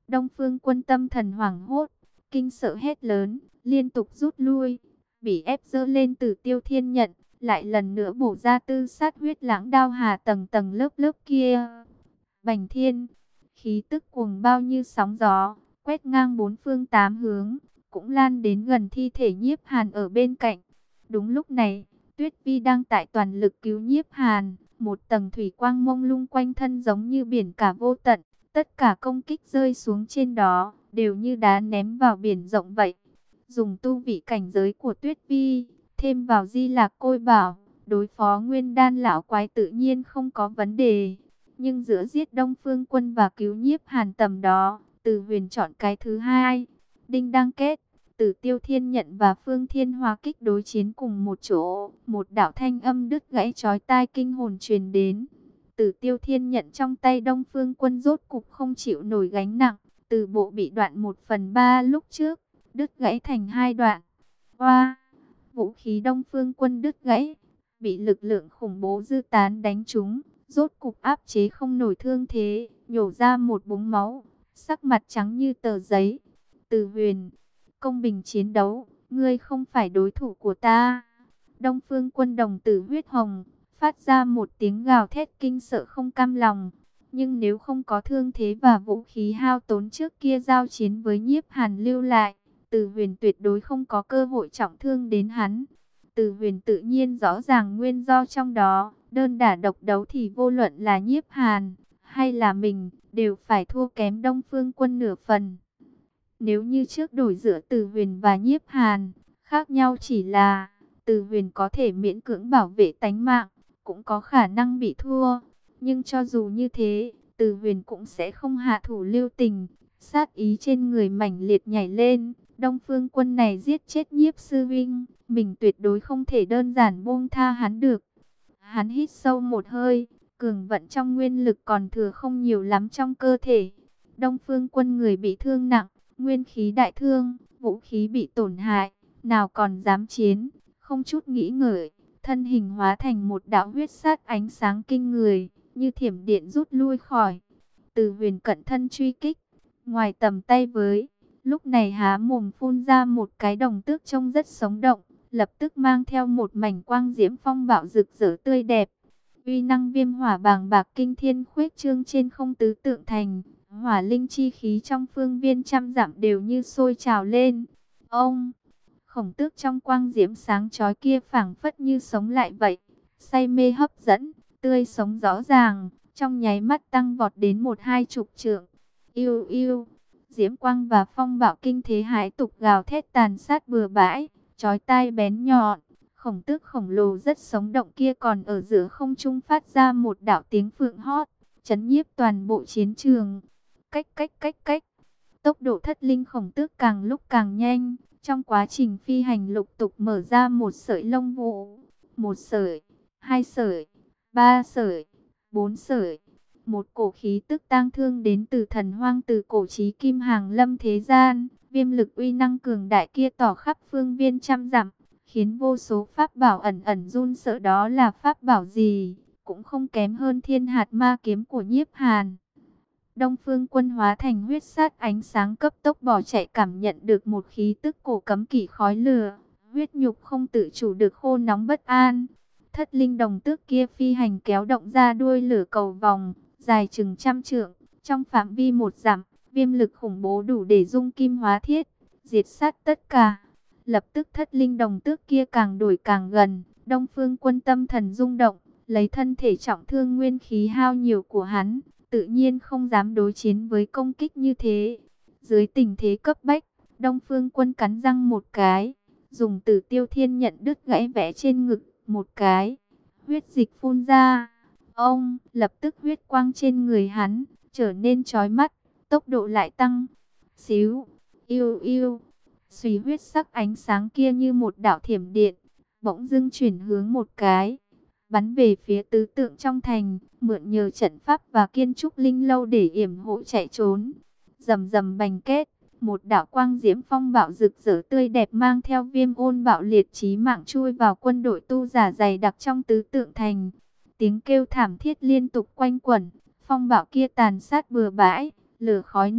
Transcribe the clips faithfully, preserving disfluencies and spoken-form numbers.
Đông Phương Quân tâm thần hoảng hốt, kinh sợ hét lớn, liên tục rút lui, bị ép giơ lên Tử Tiêu Thiên Nhận, lại lần nữa bổ ra tư sát huyết lãng đao hà tầng tầng lớp lớp kia. Bành thiên, khí tức cuồng bao như sóng gió, quét ngang bốn phương tám hướng, cũng lan đến gần thi thể Nhiếp Hàn ở bên cạnh. Đúng lúc này, Tuyết Vi đang tại toàn lực cứu Nhiếp Hàn, một tầng thủy quang mông lung quanh thân giống như biển cả vô tận, tất cả công kích rơi xuống trên đó, đều như đá ném vào biển rộng vậy. Dùng tu vị cảnh giới của Tuyết Vi, thêm vào Di Lạc Côi Bảo, đối phó Nguyên Đan lão quái tự nhiên không có vấn đề. Nhưng giữa giết Đông Phương Quân và cứu Nhiếp Hàn tầm đó, Từ Huyền chọn cái thứ hai. Đinh đang kết, Tử Tiêu Thiên Nhận và Phương Thiên Hoa kích đối chiến cùng một chỗ, một đạo thanh âm đứt gãy chói tai kinh hồn truyền đến. Tử Tiêu Thiên Nhận trong tay Đông Phương Quân rốt cục không chịu nổi gánh nặng, từ bộ bị đoạn một phần ba lúc trước, đứt gãy thành hai đoạn. Oa, vũ khí Đông Phương Quân đứt gãy, bị lực lượng khủng bố dư tán đánh trúng, rốt cục áp chế không nổi thương thế, nhổ ra một búng máu, sắc mặt trắng như tờ giấy. Từ Huyền, công bình chiến đấu, ngươi không phải đối thủ của ta. Đông Phương Quân đồng tử huyết hồng, phát ra một tiếng gào thét kinh sợ không cam lòng. Nhưng nếu không có thương thế và vũ khí hao tốn trước kia giao chiến với Nhiếp Hàn lưu lại, Từ Huyền tuyệt đối không có cơ hội trọng thương đến hắn. Từ Huyền tự nhiên rõ ràng nguyên do trong đó, đơn đả độc đấu thì vô luận là Nhiếp Hàn hay là mình, đều phải thua kém Đông Phương Quân nửa phần. Nếu như trước đổi giữa Từ Huyền và Nhiếp Hàn, khác nhau chỉ là Từ Huyền có thể miễn cưỡng bảo vệ tánh mạng, cũng có khả năng bị thua. Nhưng cho dù như thế, Từ Huyền cũng sẽ không hạ thủ lưu tình, sát ý trên người mãnh liệt nhảy lên. Đông Phương Quân này giết chết Nhiếp sư huynh, mình tuyệt đối không thể đơn giản buông tha hắn được. Hắn hít sâu một hơi, cường vận trong nguyên lực còn thừa không nhiều lắm trong cơ thể. Đông Phương Quân người bị thương nặng, nguyên khí đại thương, vũ khí bị tổn hại, nào còn dám chiến, không chút nghĩ ngợi, thân hình hóa thành một đạo huyết sát ánh sáng kinh người, như thiểm điện rút lui khỏi. Từ Huyền cận thân truy kích, ngoài tầm tay với, lúc này há mồm phun ra một cái đồng tước trông rất sống động, lập tức mang theo một mảnh quang diễm phong bạo rực rỡ tươi đẹp. Uy năng viêm hỏa bàng bạc kinh thiên khuếch trương trên không tứ tượng thành, hỏa linh chi khí trong phương viên trăm dặm đều như sôi trào lên. Ông, khổng tước trong quang diễm sáng chói kia phảng phất như sống lại vậy, say mê hấp dẫn, tươi sống rõ ràng, trong nháy mắt tăng vọt đến một hai chục trượng. Yêu yêu, diễm quang và phong bạo kinh thế hãi tục gào thét tàn sát bừa bãi, chói tai bén nhọn. Khổng tước khổng lồ rất sống động kia còn ở giữa không trung phát ra một đạo tiếng phượng hót, chấn nhiếp toàn bộ chiến trường. Cách cách cách cách, tốc độ thất linh khổng tước càng lúc càng nhanh, trong quá trình phi hành lục tục mở ra một sợi lông vũ, một sợi, hai sợi, ba sợi, bốn sợi. Một cổ khí tức tang thương đến từ thần hoang từ cổ chí kim hàng lâm thế gian, viêm lực uy năng cường đại kia tỏ khắp phương viên trăm dặm, khiến vô số pháp bảo ẩn ẩn run sợ. Đó là pháp bảo gì, cũng không kém hơn thiên hạt ma kiếm của Nhiếp Hàn. Đông Phương Quân hóa thành huyết sát ánh sáng cấp tốc bỏ chạy, cảm nhận được một khí tức cổ cấm kỵ khói lửa, huyết nhục không tự chủ được khô nóng bất an. Thất linh đồng tước kia phi hành kéo động ra đuôi lửa cầu vòng, dài chừng trăm trượng, trong phạm vi một dặm, viêm lực khủng bố đủ để dung kim hóa thiết, diệt sát tất cả. Lập tức thất linh đồng tước kia càng đổi càng gần, Đông Phương Quân tâm thần rung động, lấy thân thể trọng thương nguyên khí hao nhiều của hắn, tự nhiên không dám đối chiến với công kích như thế. Dưới tình thế cấp bách, Đông Phương Quân cắn răng một cái, dùng Tử Tiêu Thiên Nhận đứt gãy vẽ trên ngực một cái, huyết dịch phun ra. Ông, lập tức huyết quang trên người hắn trở nên chói mắt, tốc độ lại tăng. Xíu, yêu yêu, xùy huyết sắc ánh sáng kia như một đạo thiểm điện, bỗng dưng chuyển hướng một cái, bắn về phía tứ tượng trong thành, mượn nhờ trận pháp và kiến trúc linh lâu để yểm hộ chạy trốn. Rầm rầm bành kết, một đạo quang diễm phong bạo rực rỡ tươi đẹp mang theo viêm ôn bạo liệt chí mạng chui vào quân đội tu giả dày đặc trong tứ tượng thành. Tiếng kêu thảm thiết liên tục quanh quẩn, phong bạo kia tàn sát bừa bãi, lửa khói nổ,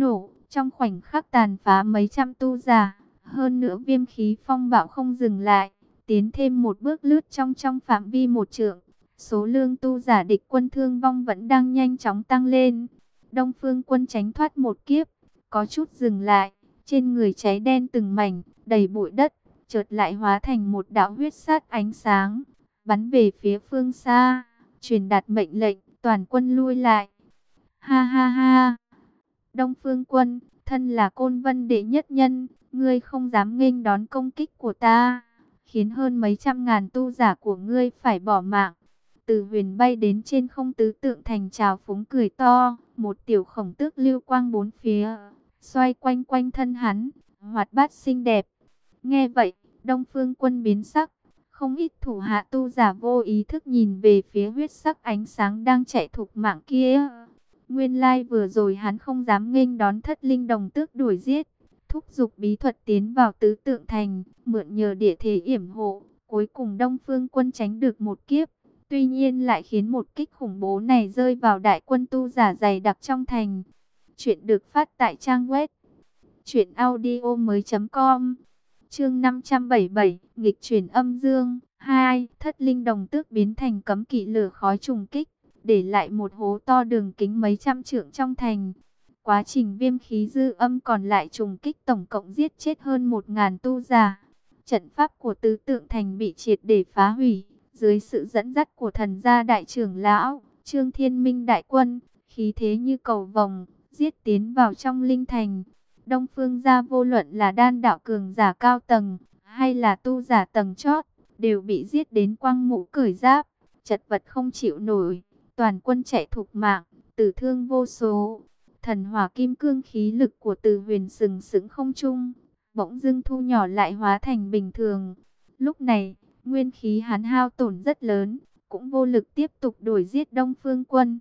trong khoảnh khắc tàn phá mấy trăm tu giả. Hơn nữa viêm khí phong bạo không dừng lại, tiến thêm một bước lướt trong trong phạm vi một trượng. Số lượng tu giả địch quân thương vong vẫn đang nhanh chóng tăng lên. Đông Phương Quân tránh thoát một kiếp, có chút dừng lại, trên người cháy đen từng mảnh, đầy bụi đất, chợt lại hóa thành một đạo huyết sát ánh sáng, bắn về phía phương xa, truyền đạt mệnh lệnh, toàn quân lui lại. Ha ha ha! Đông Phương Quân, thân là Côn Vân đệ nhất nhân, ngươi không dám nghênh đón công kích của ta, khiến hơn mấy trăm ngàn tu giả của ngươi phải bỏ mạng. Từ Huyền bay đến trên không tứ tượng thành trào phúng cười to, một tiểu khổng tước lưu quang bốn phía, xoay quanh quanh thân hắn, hoạt bát xinh đẹp. Nghe vậy, Đông Phương Quân biến sắc, không ít thủ hạ tu giả vô ý thức nhìn về phía huyết sắc ánh sáng đang chạy thục mạng kia. Nguyên lai vừa rồi hắn không dám nghênh đón thất linh đồng tước đuổi giết, thúc giục bí thuật tiến vào tứ tượng thành, mượn nhờ địa thế yểm hộ, cuối cùng Đông Phương Quân tránh được một kiếp. Tuy nhiên lại khiến một kích khủng bố này rơi vào đại quân tu giả dày đặc trong thành. Chuyện được phát tại trang web truyện audio mới chấm com. Chương năm trăm bảy mươi bảy, nghịch chuyển âm dương. hai. Thất linh đồng tước biến thành cấm kỵ lửa khói trùng kích, để lại một hố to đường kính mấy trăm trượng trong thành. Quá trình viêm khí dư âm còn lại trùng kích tổng cộng giết chết hơn một ngàn tu giả. Trận pháp của tứ tượng thành bị triệt để phá hủy. Dưới sự dẫn dắt của thần gia đại trưởng lão, Trương Thiên Minh đại quân, khí thế như cầu vồng, giết tiến vào trong linh thành. Đông Phương gia vô luận là đan đạo cường giả cao tầng, hay là tu giả tầng chót, đều bị giết đến quăng mũ cởi giáp, chật vật không chịu nổi. Toàn quân chạy thục mạng, tử thương vô số. Thần hỏa kim cương khí lực của Từ Huyền sừng sững không trung, bỗng dưng thu nhỏ lại hóa thành bình thường. Lúc này, nguyên khí hắn hao tổn rất lớn, cũng vô lực tiếp tục đuổi giết Đông Phương Quân.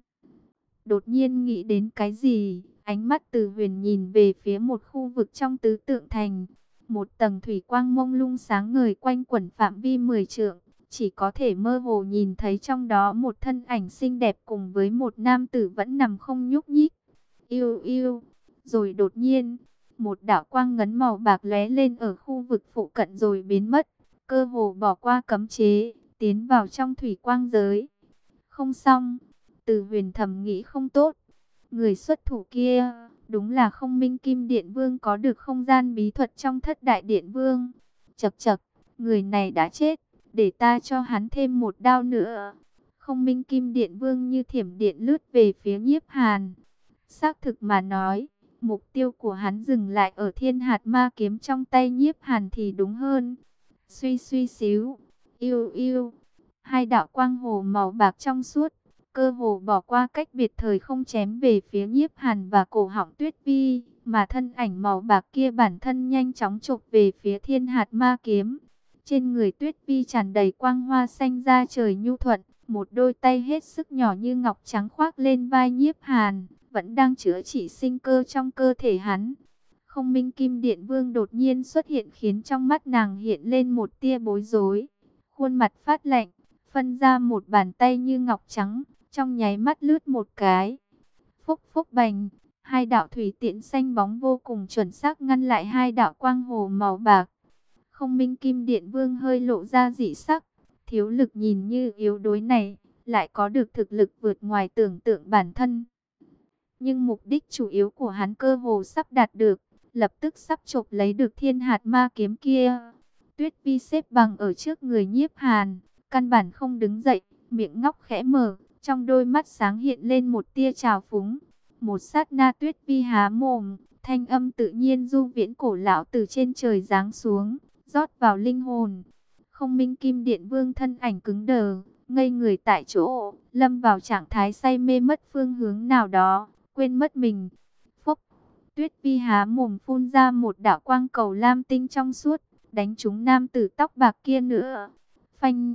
Đột nhiên nghĩ đến cái gì, ánh mắt Từ Huyền nhìn về phía một khu vực trong tứ tượng thành. Một tầng thủy quang mông lung sáng ngời quanh quẩn phạm vi mười trượng, chỉ có thể mơ hồ nhìn thấy trong đó một thân ảnh xinh đẹp cùng với một nam tử vẫn nằm không nhúc nhích. Yêu yêu, rồi đột nhiên, một đạo quang ngấn màu bạc lóe lên ở khu vực phụ cận rồi biến mất. Cơ hồ bỏ qua cấm chế, tiến vào trong thủy quang giới. Không xong, Từ Huyền thầm nghĩ không tốt. Người xuất thủ kia, đúng là Không Minh Kim Điện Vương có được không gian bí thuật trong Thất Đại Điện Vương. Chậc chậc, người này đã chết, để ta cho hắn thêm một đao nữa. Không Minh Kim Điện Vương như thiểm điện lướt về phía Nhiếp Hàn. Xác thực mà nói, mục tiêu của hắn dừng lại ở thiên hạt ma kiếm trong tay Nhiếp Hàn thì đúng hơn. Suy suy xíu, yêu yêu, hai đạo quang hồ màu bạc trong suốt, cơ hồ bỏ qua cách biệt thời không chém về phía Nhiếp Hàn và cổ họng Tuyết Vi, mà thân ảnh màu bạc kia bản thân nhanh chóng chộp về phía thiên hạt ma kiếm. Trên người Tuyết Vi tràn đầy quang hoa xanh da trời nhu thuận, một đôi tay hết sức nhỏ như ngọc trắng khoác lên vai Nhiếp Hàn, vẫn đang chữa trị sinh cơ trong cơ thể hắn. Không Minh Kim Điện Vương đột nhiên xuất hiện khiến trong mắt nàng hiện lên một tia bối rối. Khuôn mặt phát lạnh, phân ra một bàn tay như ngọc trắng, trong nháy mắt lướt một cái. Phúc phúc bành, hai đạo thủy tiễn xanh bóng vô cùng chuẩn xác ngăn lại hai đạo quang hồ màu bạc. Không Minh Kim Điện Vương hơi lộ ra dị sắc, thiếu lực nhìn như yếu đuối này, lại có được thực lực vượt ngoài tưởng tượng bản thân. Nhưng mục đích chủ yếu của hắn cơ hồ sắp đạt được, lập tức sắp chộp lấy được thiên hạt ma kiếm kia. Tuyết Vi xếp bằng ở trước người Nhiếp Hàn, căn bản không đứng dậy, miệng ngóc khẽ mở, trong đôi mắt sáng hiện lên một tia trào phúng. Một sát na Tuyết Vi há mồm, thanh âm tự nhiên du viễn cổ lão từ trên trời giáng xuống, rót vào linh hồn. Không Minh Kim Điện Vương thân ảnh cứng đờ, ngây người tại chỗ, lâm vào trạng thái say mê mất phương hướng nào đó, quên mất mình. Phốc, Tuyết Vi há mồm phun ra một đạo quang cầu lam tinh trong suốt, đánh trúng nam tử tóc bạc kia nữa. Phanh,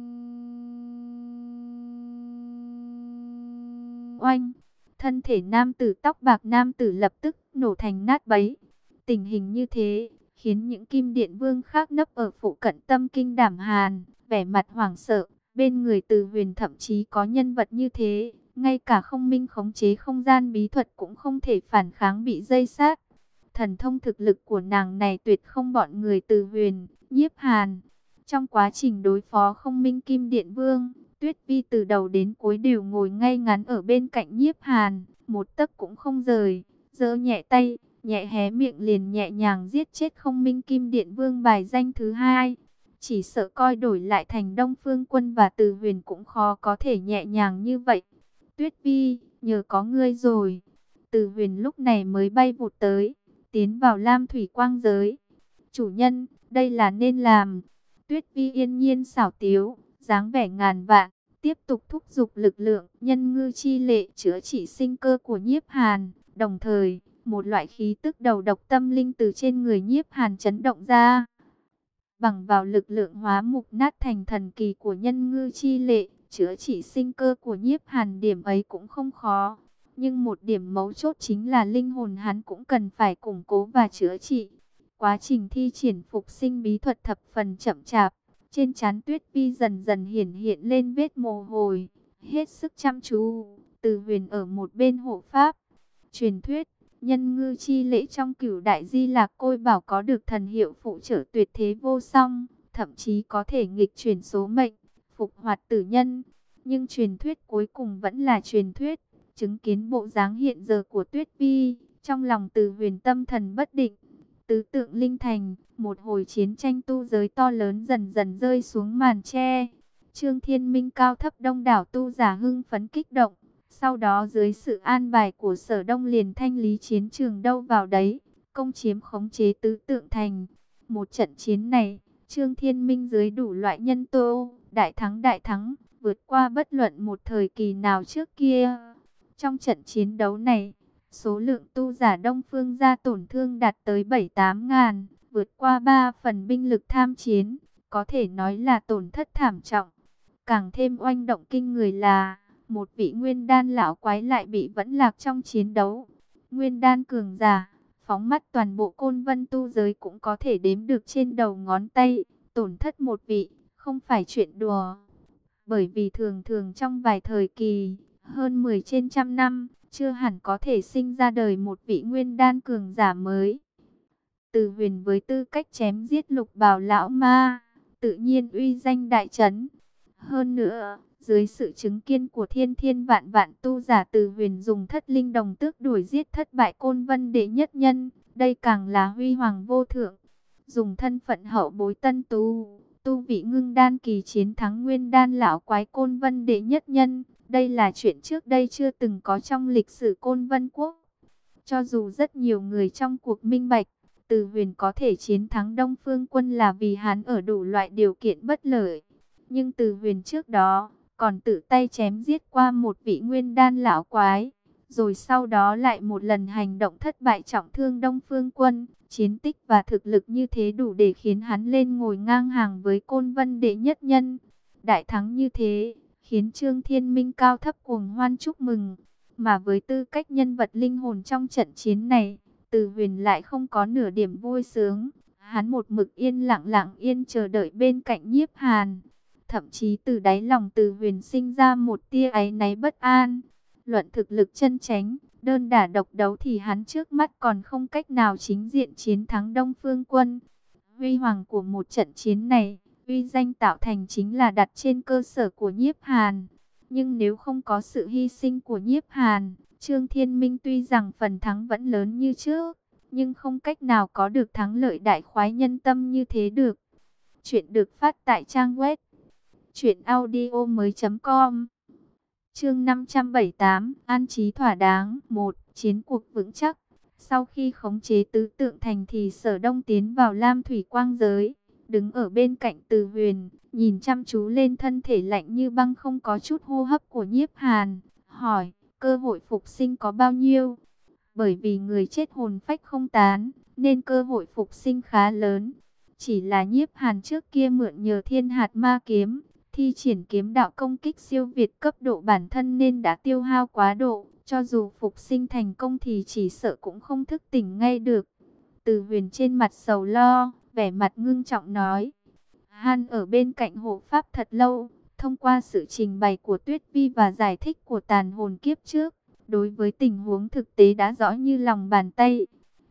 oanh, thân thể nam tử tóc bạc nam tử lập tức nổ thành nát bấy. Tình hình như thế khiến những Kim Điện Vương khác nấp ở phụ cận tâm kinh đảm hàn, vẻ mặt hoảng sợ. Bên người Từ Huyền thậm chí có nhân vật như thế, ngay cả Không Minh khống chế không gian bí thuật cũng không thể phản kháng bị dây sát. thần thông thực lực của nàng này tuyệt không bọn người Từ Huyền, Nhiếp Hàn. Trong quá trình đối phó Không Minh Kim Điện Vương, Tuyết Vi từ đầu đến cuối đều ngồi ngay ngắn ở bên cạnh Nhiếp Hàn, một tấc cũng không rời, giơ nhẹ tay, nhẹ hé miệng liền nhẹ nhàng giết chết Không Minh Kim Điện Vương bài danh thứ hai. Chỉ sợ coi đổi lại thành Đông Phương Quân và Từ Huyền cũng khó có thể nhẹ nhàng như vậy. Tuyết Vi, nhờ có ngươi rồi. Từ Huyền lúc này mới bay vụt tới, tiến vào Lam Thủy Quang giới. Chủ nhân, đây là nên làm. Tuyết Vi yên nhiên xảo tiếu, dáng vẻ ngàn vạn, tiếp tục thúc giục lực lượng nhân ngư chi lệ chữa trị sinh cơ của Nhiếp Hàn. Đồng thời, một loại khí tức đầu độc tâm linh từ trên người Nhiếp Hàn chấn động ra. Bằng vào lực lượng hóa mục nát thành thần kỳ của nhân ngư chi lệ, chữa trị sinh cơ của Nhiếp Hàn, điểm ấy cũng không khó. Nhưng một điểm mấu chốt chính là linh hồn hắn cũng cần phải củng cố và chữa trị. Quá trình thi triển phục sinh bí thuật thập phần chậm chạp. Trên trán Tuyết Vi dần dần hiển hiện lên vết mồ hôi. Hết sức chăm chú, Từ Huyền ở một bên hộ pháp. Truyền thuyết, nhân ngư chi lễ trong Cửu Đại Di Lạc Côi Bảo có được thần hiệu phụ trợ tuyệt thế vô song, thậm chí có thể nghịch chuyển số mệnh, phục hoạt tử nhân. Nhưng truyền thuyết cuối cùng vẫn là truyền thuyết. Chứng kiến bộ dáng hiện giờ của Tuyết Vi, trong lòng Từ Huyền tâm thần bất định. Tứ tượng linh thành, một hồi chiến tranh tu giới to lớn dần dần rơi xuống màn che. Trương Thiên Minh cao thấp đông đảo tu giả hưng phấn kích động. Sau đó dưới sự an bài của Sở Đông liền thanh lý chiến trường đâu vào đấy, công chiếm khống chế tứ tượng thành. Một trận chiến này, Trương Thiên Minh dưới đủ loại nhân tố, đại thắng đại thắng, vượt qua bất luận một thời kỳ nào trước kia. Trong trận chiến đấu này, số lượng tu giả Đông Phương gia tổn thương đạt tới bảy tám ngàn, vượt qua ba phần binh lực tham chiến, có thể nói là tổn thất thảm trọng. Càng thêm oanh động kinh người là, một vị nguyên đan lão quái lại bị vẫn lạc trong chiến đấu. Nguyên đan cường giả, phóng mắt toàn bộ Côn Vân tu giới cũng có thể đếm được trên đầu ngón tay, tổn thất một vị, không phải chuyện đùa. Bởi vì thường thường trong vài thời kỳ, hơn mười trên trăm năm, chưa hẳn có thể sinh ra đời một vị nguyên đan cường giả mới. Từ Huyền với tư cách chém giết lục bào lão ma, tự nhiên uy danh đại trấn. Hơn nữa, dưới sự chứng kiến của thiên thiên vạn vạn tu giả, Từ Huyền dùng thất linh đồng tước đuổi giết thất bại Côn Vân đệ nhất nhân, đây càng là huy hoàng vô thượng. Dùng thân phận hậu bối tân tu, tu vị ngưng đan kỳ chiến thắng nguyên đan lão quái Côn Vân đệ nhất nhân, đây là chuyện trước đây chưa từng có trong lịch sử Côn Vân quốc. Cho dù rất nhiều người trong cuộc minh bạch, Từ Huyền có thể chiến thắng Đông Phương Quân là vì hắn ở đủ loại điều kiện bất lợi. Nhưng Từ Huyền trước đó, còn tự tay chém giết qua một vị nguyên đan lão quái. Rồi sau đó lại một lần hành động thất bại trọng thương Đông Phương Quân. Chiến tích và thực lực như thế đủ để khiến hắn lên ngồi ngang hàng với Côn Vân đệ nhất nhân. Đại thắng như thế, khiến Trương Thiên Minh cao thấp cuồng hoan chúc mừng. Mà với tư cách nhân vật linh hồn trong trận chiến này, Từ Huyền lại không có nửa điểm vui sướng. Hắn một mực yên lặng lặng yên chờ đợi bên cạnh Nhiếp Hàn. Thậm chí từ đáy lòng Từ Huyền sinh ra một tia áy náy bất an. Luận thực lực chân chánh, đơn đả độc đấu thì hắn trước mắt còn không cách nào chính diện chiến thắng Đông Phương Quân. Huy hoàng của một trận chiến này, uy danh tạo thành chính là đặt trên cơ sở của Nhiếp Hàn. Nhưng nếu không có sự hy sinh của Nhiếp Hàn, Trương Thiên Minh tuy rằng phần thắng vẫn lớn như trước, nhưng không cách nào có được thắng lợi đại khoái nhân tâm như thế được. Chuyện được phát tại trang web truyện audio mới chấm com. Chương năm trăm bảy mươi tám, an trí thỏa đáng. Một, chiến cuộc vững chắc. Sau khi khống chế tứ tượng thành thì Sở Đông tiến vào Lam Thủy Quang giới, đứng ở bên cạnh Từ Huyền, nhìn chăm chú lên thân thể lạnh như băng không có chút hô hấp của Nhiếp Hàn, hỏi, cơ hội phục sinh có bao nhiêu? Bởi vì người chết hồn phách không tán, nên cơ hội phục sinh khá lớn. Chỉ là Nhiếp Hàn trước kia mượn nhờ Thiên Hạt Ma Kiếm, thi triển kiếm đạo công kích siêu việt cấp độ bản thân nên đã tiêu hao quá độ. Cho dù phục sinh thành công thì chỉ sợ cũng không thức tỉnh ngay được. Từ Huyền trên mặt sầu lo, vẻ mặt ngưng trọng nói. Han ở bên cạnh hộ pháp thật lâu, thông qua sự trình bày của Tuyết Vi và giải thích của tàn hồn kiếp trước, đối với tình huống thực tế đã rõ như lòng bàn tay.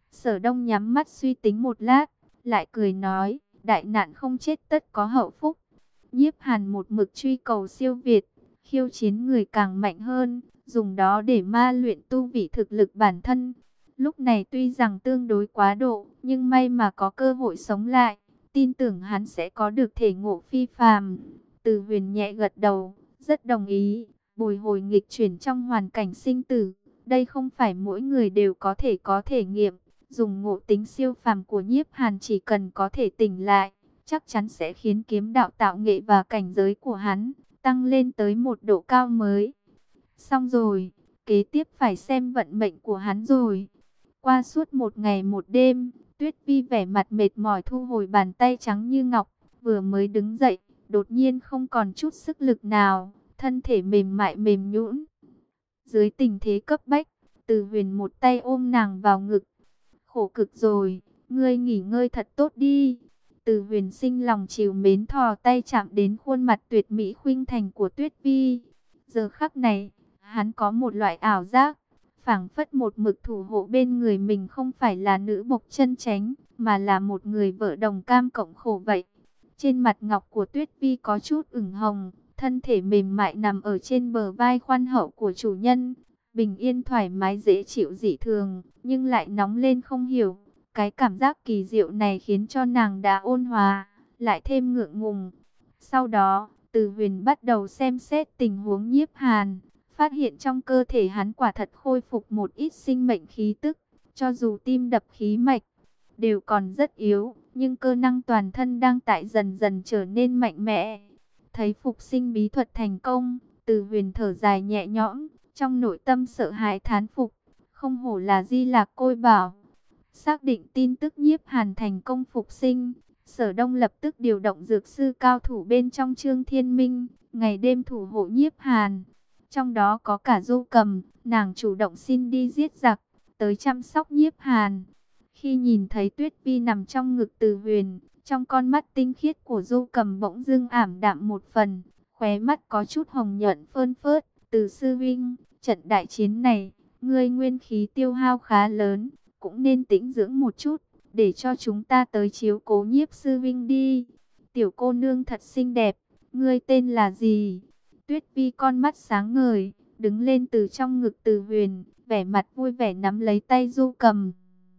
Sở Đông nhắm mắt suy tính một lát, lại cười nói, đại nạn không chết tất có hậu phúc. Nhiếp Hàn một mực truy cầu siêu việt, khiêu chiến người càng mạnh hơn, dùng đó để ma luyện tu vị thực lực bản thân. Lúc này tuy rằng tương đối quá độ, nhưng may mà có cơ hội sống lại, tin tưởng hắn sẽ có được thể ngộ phi phàm. Từ Huyền nhẹ gật đầu, rất đồng ý, bồi hồi nghịch chuyển trong hoàn cảnh sinh tử. Đây không phải mỗi người đều có thể có thể nghiệm, dùng ngộ tính siêu phàm của Nhiếp Hàn chỉ cần có thể tỉnh lại, chắc chắn sẽ khiến kiếm đạo tạo nghệ và cảnh giới của hắn tăng lên tới một độ cao mới. Xong rồi, kế tiếp phải xem vận mệnh của hắn rồi. Qua suốt một ngày một đêm, Tuyết Vi vẻ mặt mệt mỏi thu hồi bàn tay trắng như ngọc, vừa mới đứng dậy, đột nhiên không còn chút sức lực nào, thân thể mềm mại mềm nhũn. Dưới tình thế cấp bách, Từ Huyền một tay ôm nàng vào ngực. Khổ cực rồi, ngươi nghỉ ngơi thật tốt đi. Từ Huyền sinh lòng trìu mến thò tay chạm đến khuôn mặt tuyệt mỹ khuynh thành của Tuyết Vi. Giờ khắc này, hắn có một loại ảo giác, phảng phất một mực thủ hộ bên người mình không phải là nữ bộc chân chánh, mà là một người vợ đồng cam cộng khổ vậy. Trên mặt ngọc của Tuyết Vi có chút ửng hồng, thân thể mềm mại nằm ở trên bờ vai khoan hậu của chủ nhân, bình yên thoải mái dễ chịu dị thường, nhưng lại nóng lên không hiểu. Cái cảm giác kỳ diệu này khiến cho nàng đã ôn hòa, lại thêm ngượng ngùng. Sau đó, Từ Huyền bắt đầu xem xét tình huống Nhiếp Hàn, phát hiện trong cơ thể hắn quả thật khôi phục một ít sinh mệnh khí tức, cho dù tim đập khí mạch đều còn rất yếu, nhưng cơ năng toàn thân đang tại dần dần trở nên mạnh mẽ. Thấy phục sinh bí thuật thành công, Từ Huyền thở dài nhẹ nhõm, trong nội tâm sợ hãi thán phục, không hổ là Di Lạc Côi Bảo. Xác định tin tức Nhiếp Hàn thành công phục sinh, Sở Đông lập tức điều động dược sư cao thủ bên trong Trương Thiên Minh, ngày đêm thủ hộ Nhiếp Hàn. Trong đó có cả Du Cầm, nàng chủ động xin đi giết giặc, tới chăm sóc Nhiếp Hàn. Khi nhìn thấy Tuyết Vi nằm trong ngực Từ Huyền, trong con mắt tinh khiết của Du Cầm bỗng dưng ảm đạm một phần, khóe mắt có chút hồng nhuận phơn phớt. Từ sư huynh, trận đại chiến này, ngươi nguyên khí tiêu hao khá lớn, cũng nên tĩnh dưỡng một chút, để cho chúng ta tới chiếu cố Nhiếp sư huynh đi. Tiểu cô nương thật xinh đẹp, ngươi tên là gì? Tuyết Vi con mắt sáng ngời, đứng lên từ trong ngực Từ Huyền, vẻ mặt vui vẻ nắm lấy tay Du Cầm.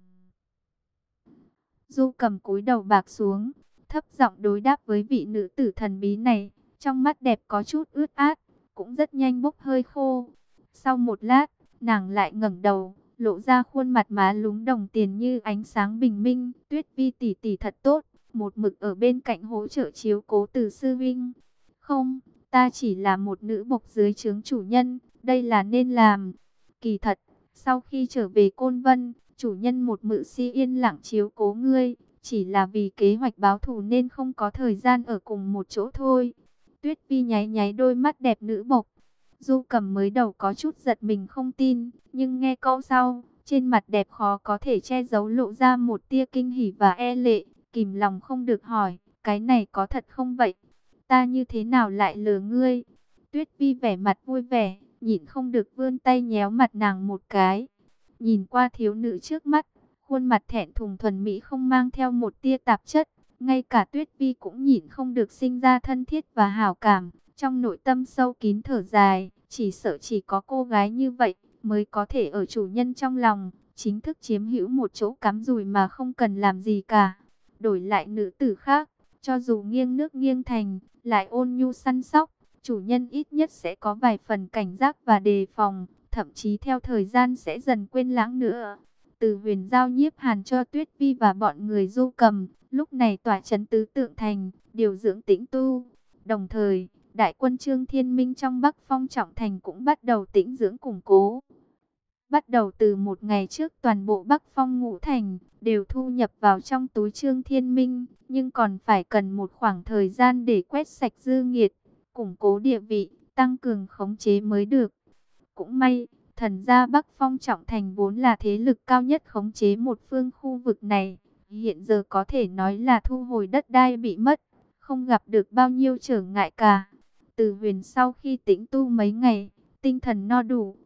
Du Cầm cúi đầu bạc xuống, thấp giọng đối đáp với vị nữ tử thần bí này, trong mắt đẹp có chút ướt át, cũng rất nhanh bốc hơi khô. Sau một lát, nàng lại ngẩng đầu, lộ ra khuôn mặt má lúm đồng tiền như ánh sáng bình minh. Tuyết Vi tỷ tỷ thật tốt, một mực ở bên cạnh hỗ trợ chiếu cố Từ sư huynh. Không, ta chỉ là một nữ bộc dưới trướng chủ nhân, đây là nên làm. Kỳ thật, sau khi trở về Côn Vân, chủ nhân một mự si yên lặng chiếu cố ngươi, chỉ là vì kế hoạch báo thù nên không có thời gian ở cùng một chỗ thôi. Tuyết Vi nháy nháy đôi mắt đẹp nữ bộc. Du Cầm mới đầu có chút giật mình không tin, nhưng nghe câu sau, trên mặt đẹp khó có thể che giấu lộ ra một tia kinh hỉ và e lệ, kìm lòng không được hỏi, cái này có thật không vậy? Ta như thế nào lại lừa ngươi? Tuyết Vi vẻ mặt vui vẻ, nhịn không được vươn tay nhéo mặt nàng một cái. Nhìn qua thiếu nữ trước mắt, khuôn mặt thẹn thùng thuần mỹ không mang theo một tia tạp chất, ngay cả Tuyết Vi cũng nhịn không được sinh ra thân thiết và hảo cảm. Trong nội tâm sâu kín thở dài, chỉ sợ chỉ có cô gái như vậy mới có thể ở chủ nhân trong lòng, chính thức chiếm hữu một chỗ cắm rùi mà không cần làm gì cả. Đổi lại nữ tử khác, cho dù nghiêng nước nghiêng thành, lại ôn nhu săn sóc, chủ nhân ít nhất sẽ có vài phần cảnh giác và đề phòng, thậm chí theo thời gian sẽ dần quên lãng nữa. Từ Huyền giao Nhiếp Hàn cho Tuyết Vi và bọn người Du Cầm, lúc này tỏa trấn tứ tượng thành, điều dưỡng tĩnh tu. Đồng thời, đại quân Trương Thiên Minh trong Bắc Phong Trọng Thành cũng bắt đầu tĩnh dưỡng củng cố. Bắt đầu từ một ngày trước, toàn bộ Bắc Phong Ngũ Thành đều thu nhập vào trong túi Trương Thiên Minh, nhưng còn phải cần một khoảng thời gian để quét sạch dư nghiệt, củng cố địa vị, tăng cường khống chế mới được. Cũng may, thần gia Bắc Phong Trọng Thành vốn là thế lực cao nhất khống chế một phương khu vực này, hiện giờ có thể nói là thu hồi đất đai bị mất, không gặp được bao nhiêu trở ngại cả. Từ Huyền sau khi tĩnh tu mấy ngày, tinh thần no đủ,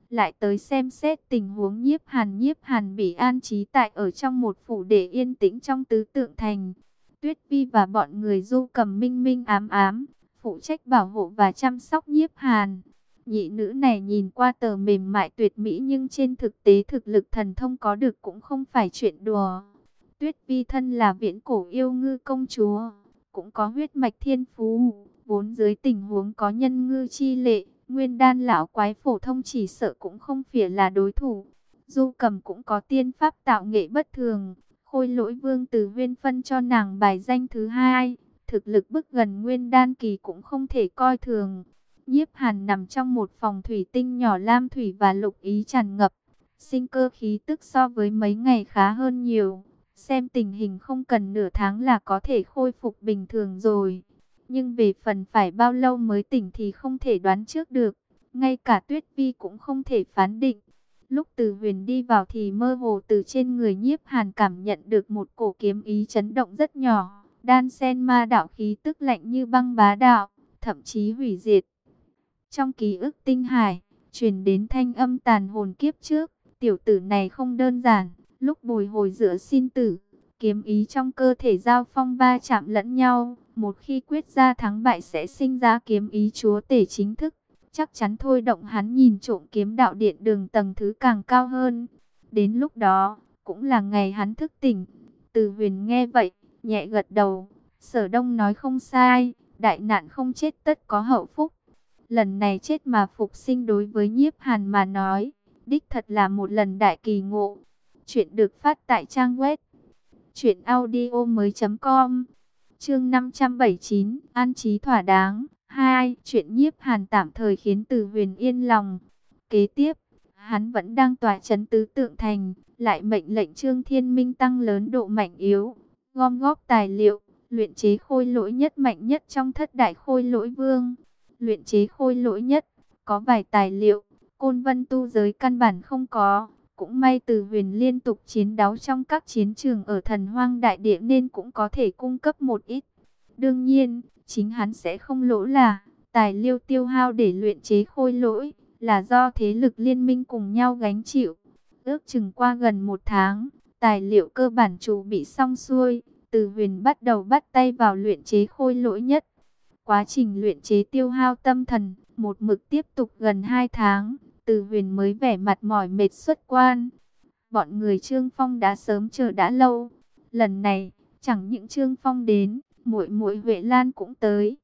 lại tới xem xét tình huống Nhiếp Hàn. Nhiếp Hàn bị an trí tại ở trong một phủ để yên tĩnh trong tứ tượng thành. Tuyết Vi và bọn người Du Cầm minh minh ám ám, phụ trách bảo hộ và chăm sóc Nhiếp Hàn. Nhị nữ này nhìn qua tờ mềm mại tuyệt mỹ, nhưng trên thực tế thực lực thần thông có được cũng không phải chuyện đùa. Tuyết Vi thân là viễn cổ yêu ngư công chúa, cũng có huyết mạch thiên phú, vốn dưới tình huống có nhân ngư chi lệ, nguyên đan lão quái phổ thông chỉ sợ cũng không phải là đối thủ. Du Cầm cũng có tiên pháp tạo nghệ bất thường, Khôi Lỗi Vương Từ Huyên phân cho nàng bài danh thứ hai, thực lực bức gần nguyên đan kỳ cũng không thể coi thường. Nhiếp Hàn nằm trong một phòng thủy tinh nhỏ, lam thủy và lục ý tràn ngập, sinh cơ khí tức so với mấy ngày khá hơn nhiều. Xem tình hình không cần nửa tháng là có thể khôi phục bình thường rồi. Nhưng về phần phải bao lâu mới tỉnh thì không thể đoán trước được. Ngay cả Tuyết Vi cũng không thể phán định. Lúc Từ Huyền đi vào thì mơ hồ từ trên người Nhiếp Hàn cảm nhận được một cổ kiếm ý chấn động rất nhỏ. Đan sen ma đạo khí tức lạnh như băng bá đạo, thậm chí hủy diệt. Trong ký ức tinh hải, truyền đến thanh âm tàn hồn kiếp trước. Tiểu tử này không đơn giản. Lúc bồi hồi giữa sinh tử, kiếm ý trong cơ thể giao phong va chạm lẫn nhau. Một khi quyết ra thắng bại sẽ sinh ra kiếm ý chúa tể chính thức. Chắc chắn thôi động hắn nhìn trộm kiếm đạo điện đường tầng thứ càng cao hơn. Đến lúc đó, cũng là ngày hắn thức tỉnh. Từ Huyền nghe vậy, nhẹ gật đầu. Sở Đông nói không sai, đại nạn không chết tất có hậu phúc. Lần này chết mà phục sinh đối với Nhiếp Hàn mà nói, đích thật là một lần đại kỳ ngộ. Chuyện được phát tại trang web truyện audio mới chấm com. Chương năm trăm bảy mươi chín, an trí thỏa đáng. Hai, chuyện Nhiếp Hàn tạm thời khiến Từ Huyền yên lòng. Kế tiếp, hắn vẫn đang tỏa trấn tứ tượng thành, lại mệnh lệnh Trương Thiên Minh tăng lớn độ mạnh yếu, gom góp tài liệu, luyện chế khôi lỗi nhất mạnh nhất trong thất đại khôi lỗi vương. Luyện chế khôi lỗi nhất, có vài tài liệu, Côn Vân tu giới căn bản không có. Cũng may Từ Huyền liên tục chiến đấu trong các chiến trường ở Thần Hoang Đại Địa nên cũng có thể cung cấp một ít. Đương nhiên, chính hắn sẽ không lỗ là tài liệu tiêu hao để luyện chế khôi lỗi, là do thế lực liên minh cùng nhau gánh chịu. Ước chừng qua gần một tháng, tài liệu cơ bản chuẩn bị xong xuôi, Từ Huyền bắt đầu bắt tay vào luyện chế khôi lỗi nhất. Quá trình luyện chế tiêu hao tâm thần, một mực tiếp tục gần hai tháng. Từ Huyền mới vẻ mặt mỏi mệt xuất quan. Bọn người Trương Phong đã sớm chờ đã lâu. Lần này, chẳng những Trương Phong đến, muội muội Huệ Lan cũng tới.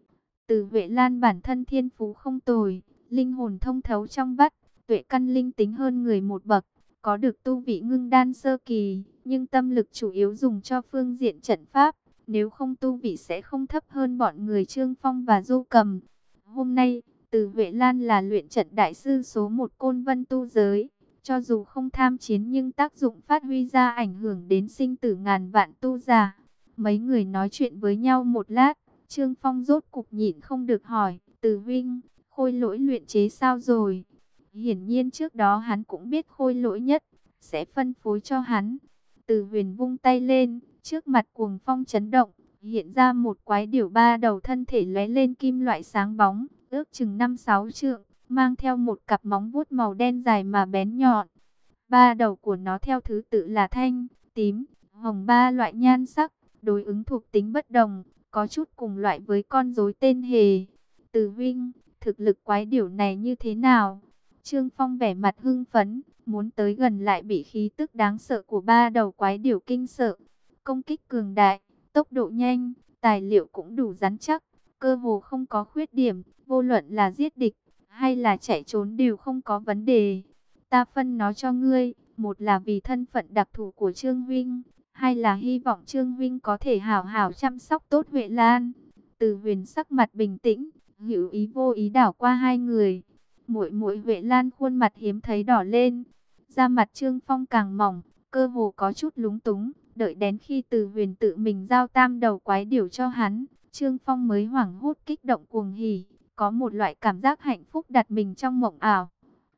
Từ Huệ Lan bản thân thiên phú không tồi, linh hồn thông thấu trong vắt, tuệ căn linh tính hơn người một bậc, có được tu vị ngưng đan sơ kỳ, nhưng tâm lực chủ yếu dùng cho phương diện trận pháp, nếu không tu vị sẽ không thấp hơn bọn người Trương Phong và Du Cầm. Hôm nay, Từ Huệ Lan là luyện trận đại sư số một Côn Vân tu giới, cho dù không tham chiến nhưng tác dụng phát huy ra ảnh hưởng đến sinh tử ngàn vạn tu giả. Mấy người nói chuyện với nhau một lát, Trương Phong rốt cục nhịn không được hỏi, Từ huynh, khôi lỗi luyện chế sao rồi? Hiển nhiên trước đó hắn cũng biết khôi lỗi nhất, sẽ phân phối cho hắn. Từ Huyền vung tay lên, trước mặt cuồng phong chấn động, hiện ra một quái điểu ba đầu thân thể lóe lên kim loại sáng bóng, ước chừng năm sáu trượng, mang theo một cặp móng vuốt màu đen dài mà bén nhọn. Ba đầu của nó theo thứ tự là thanh, tím, hồng, ba loại nhan sắc, đối ứng thuộc tính bất đồng, có chút cùng loại với con rối tên hề. Từ huynh, thực lực quái điểu này như thế nào? Trương Phong vẻ mặt hưng phấn, muốn tới gần lại bị khí tức đáng sợ của ba đầu quái điểu kinh sợ. Công kích cường đại, tốc độ nhanh, tài liệu cũng đủ rắn chắc, cơ hồ không có khuyết điểm, vô luận là giết địch hay là chạy trốn đều không có vấn đề. Ta phân nó cho ngươi, một là vì thân phận đặc thù của Trương huynh, hai là hy vọng Trương huynh có thể hảo hảo chăm sóc tốt Huệ Lan. Từ Huyền sắc mặt bình tĩnh, hữu ý vô ý đảo qua hai người. Muội muội Huệ Lan khuôn mặt hiếm thấy đỏ lên, da mặt Trương Phong càng mỏng, cơ hồ có chút lúng túng. Đợi đến khi Từ Huyền tự mình giao tam đầu quái điểu cho hắn, Trương Phong mới hoảng hốt kích động cuồng hỉ, có một loại cảm giác hạnh phúc đặt mình trong mộng ảo.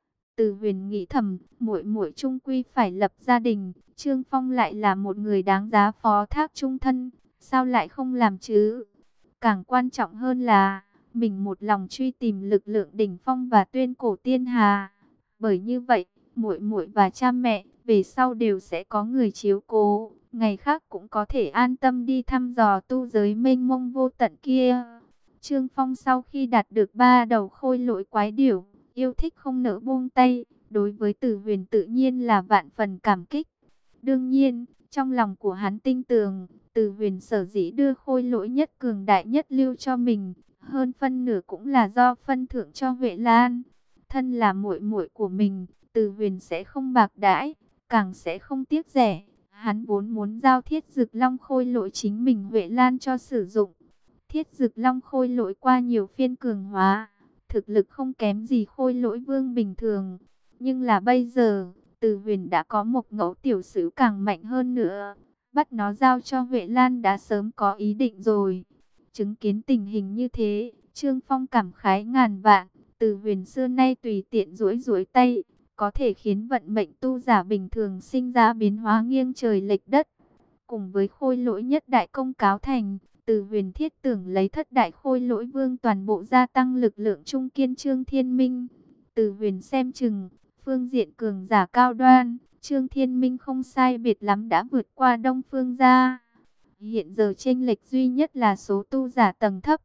Từ Huyền nghĩ thầm, muội muội chung quy phải lập gia đình, Trương Phong lại là một người đáng giá phó thác chung thân, sao lại không làm chứ? Càng quan trọng hơn là, mình một lòng truy tìm lực lượng đỉnh phong và tuyên cổ tiên hà. Bởi như vậy, muội muội và cha mẹ về sau đều sẽ có người chiếu cố, ngày khác cũng có thể an tâm đi thăm dò tu giới mênh mông vô tận kia. Trương Phong sau khi đạt được ba đầu khôi lỗi quái điểu, yêu thích không nỡ buông tay, đối với Từ Huyền tự nhiên là vạn phần cảm kích. Đương nhiên, trong lòng của hắn tin tưởng, Từ Huyền sở dĩ đưa khôi lỗi nhất cường đại nhất lưu cho mình, hơn phân nửa cũng là do phân thưởng cho Huệ Lan. Thân là muội muội của mình, Từ Huyền sẽ không bạc đãi, càng sẽ không tiếc rẻ. Hắn vốn muốn giao Thiết Dực Long khôi lỗi chính mình Huệ Lan cho sử dụng. Thiết Dực Long khôi lỗi qua nhiều phiên cường hóa, thực lực không kém gì khôi lỗi vương bình thường. Nhưng là bây giờ, Từ Huyền đã có một ngẫu tiểu sứ càng mạnh hơn nữa. Bắt nó giao cho Huệ Lan đã sớm có ý định rồi. Chứng kiến tình hình như thế, Trương Phong cảm khái ngàn vạn. Từ Huyền xưa nay tùy tiện duỗi duỗi tay, có thể khiến vận mệnh tu giả bình thường sinh ra biến hóa nghiêng trời lệch đất. Cùng với khôi lỗi nhất đại công cáo thành, Từ Huyền thiết tưởng lấy thất đại khôi lỗi vương toàn bộ gia tăng lực lượng trung kiên Trương Thiên Minh. Từ Huyền xem chừng, phương diện cường giả cao đoan, Trương Thiên Minh không sai biệt lắm đã vượt qua Đông Phương gia. Hiện giờ chênh lệch duy nhất là số tu giả tầng thấp.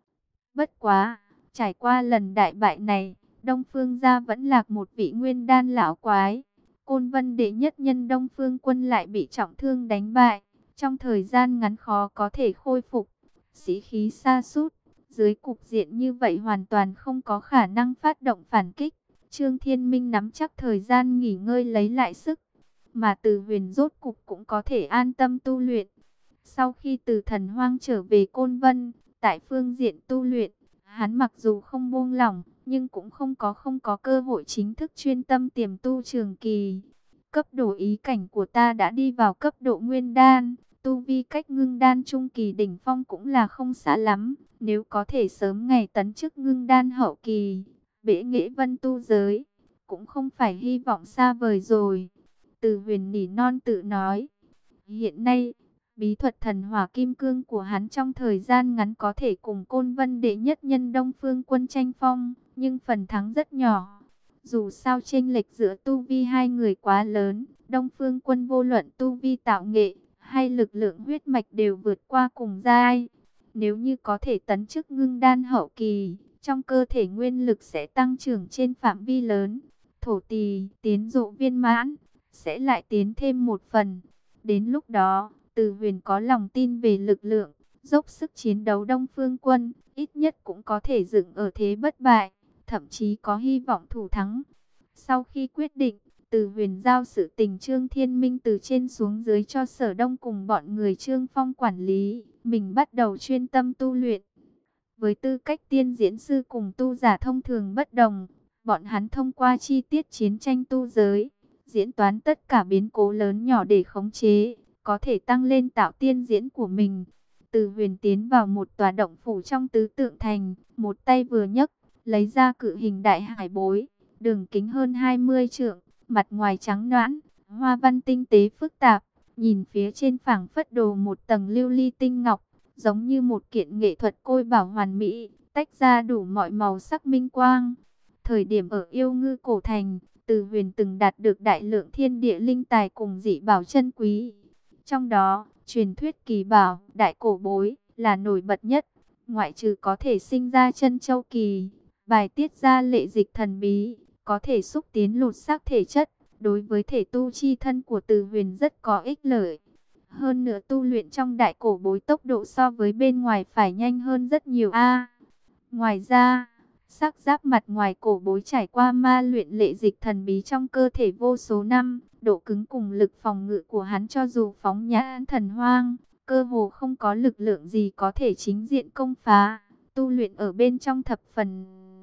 Bất quá, trải qua lần đại bại này, Đông Phương gia vẫn lạc một vị nguyên đan lão quái. Côn Vân đệ nhất nhân Đông Phương Quân lại bị trọng thương đánh bại, trong thời gian ngắn khó có thể khôi phục, sĩ khí sa sút. Dưới cục diện như vậy hoàn toàn không có khả năng phát động phản kích. Trương Thiên Minh nắm chắc thời gian nghỉ ngơi lấy lại sức, mà Từ Huyền rốt cục cũng có thể an tâm tu luyện. Sau khi từ Thần Hoang trở về Côn Vân, tại phương diện tu luyện, hắn mặc dù không buông lỏng, nhưng cũng không có không có cơ hội chính thức chuyên tâm tiềm tu trường kỳ. Cấp độ ý cảnh của ta đã đi vào cấp độ nguyên đan, tu vi cách ngưng đan trung kỳ đỉnh phong cũng là không xa lắm. Nếu có thể sớm ngày tấn chức ngưng đan hậu kỳ, bế nghệ vân tu giới, cũng không phải hy vọng xa vời rồi. Từ Huyền nỉ non tự nói, hiện nay, bí thuật thần hỏa kim cương của hắn trong thời gian ngắn có thể cùng Côn Vân đệ nhất nhân Đông Phương Quân tranh phong, nhưng phần thắng rất nhỏ. Dù sao chênh lệch giữa tu vi hai người quá lớn, Đông Phương Quân vô luận tu vi tạo nghệ hay lực lượng huyết mạch đều vượt qua cùng giai. Nếu như có thể tấn chức ngưng đan hậu kỳ, trong cơ thể nguyên lực sẽ tăng trưởng trên phạm vi lớn. Thổ tỳ tiến dụ viên mãn, sẽ lại tiến thêm một phần. Đến lúc đó, Từ Huyền có lòng tin về lực lượng, dốc sức chiến đấu Đông Phương Quân, ít nhất cũng có thể dựng ở thế bất bại, thậm chí có hy vọng thủ thắng. Sau khi quyết định, Từ Huyền giao sự tình Trương Thiên Minh từ trên xuống dưới cho Sở Đông cùng bọn người Trương Phong quản lý, mình bắt đầu chuyên tâm tu luyện. Với tư cách tiên diễn sư cùng tu giả thông thường bất đồng, bọn hắn thông qua chi tiết chiến tranh tu giới, diễn toán tất cả biến cố lớn nhỏ để khống chế, có thể tăng lên tạo tiên diễn của mình. Từ Huyền tiến vào một tòa động phủ trong tứ tượng thành, một tay vừa nhấc, lấy ra cự hình đại hải bối, đường kính hơn hai mươi trượng, mặt ngoài trắng nõn, hoa văn tinh tế phức tạp, nhìn phía trên phảng phất đồ một tầng lưu ly tinh ngọc, giống như một kiện nghệ thuật côi bảo hoàn mỹ, tách ra đủ mọi màu sắc minh quang. Thời điểm ở Yêu Ngư cổ thành, Từ Huyền từng đạt được đại lượng thiên địa linh tài cùng dị bảo chân quý. Trong đó, truyền thuyết kỳ bảo, đại cổ bối, là nổi bật nhất. Ngoại trừ có thể sinh ra chân châu kỳ, bài tiết ra lệ dịch thần bí, có thể xúc tiến lột xác thể chất, đối với thể tu chi thân của Từ Huyền rất có ích lợi. Hơn nữa tu luyện trong đại cổ bối tốc độ so với bên ngoài phải nhanh hơn rất nhiều a. Ngoài ra, sắc giáp mặt ngoài cổ bối trải qua ma luyện lệ dịch thần bí trong cơ thể vô số năm, độ cứng cùng lực phòng ngự của hắn cho dù phóng nhãn thần hoang, cơ hồ không có lực lượng gì có thể chính diện công phá. Tu luyện ở bên trong thập phần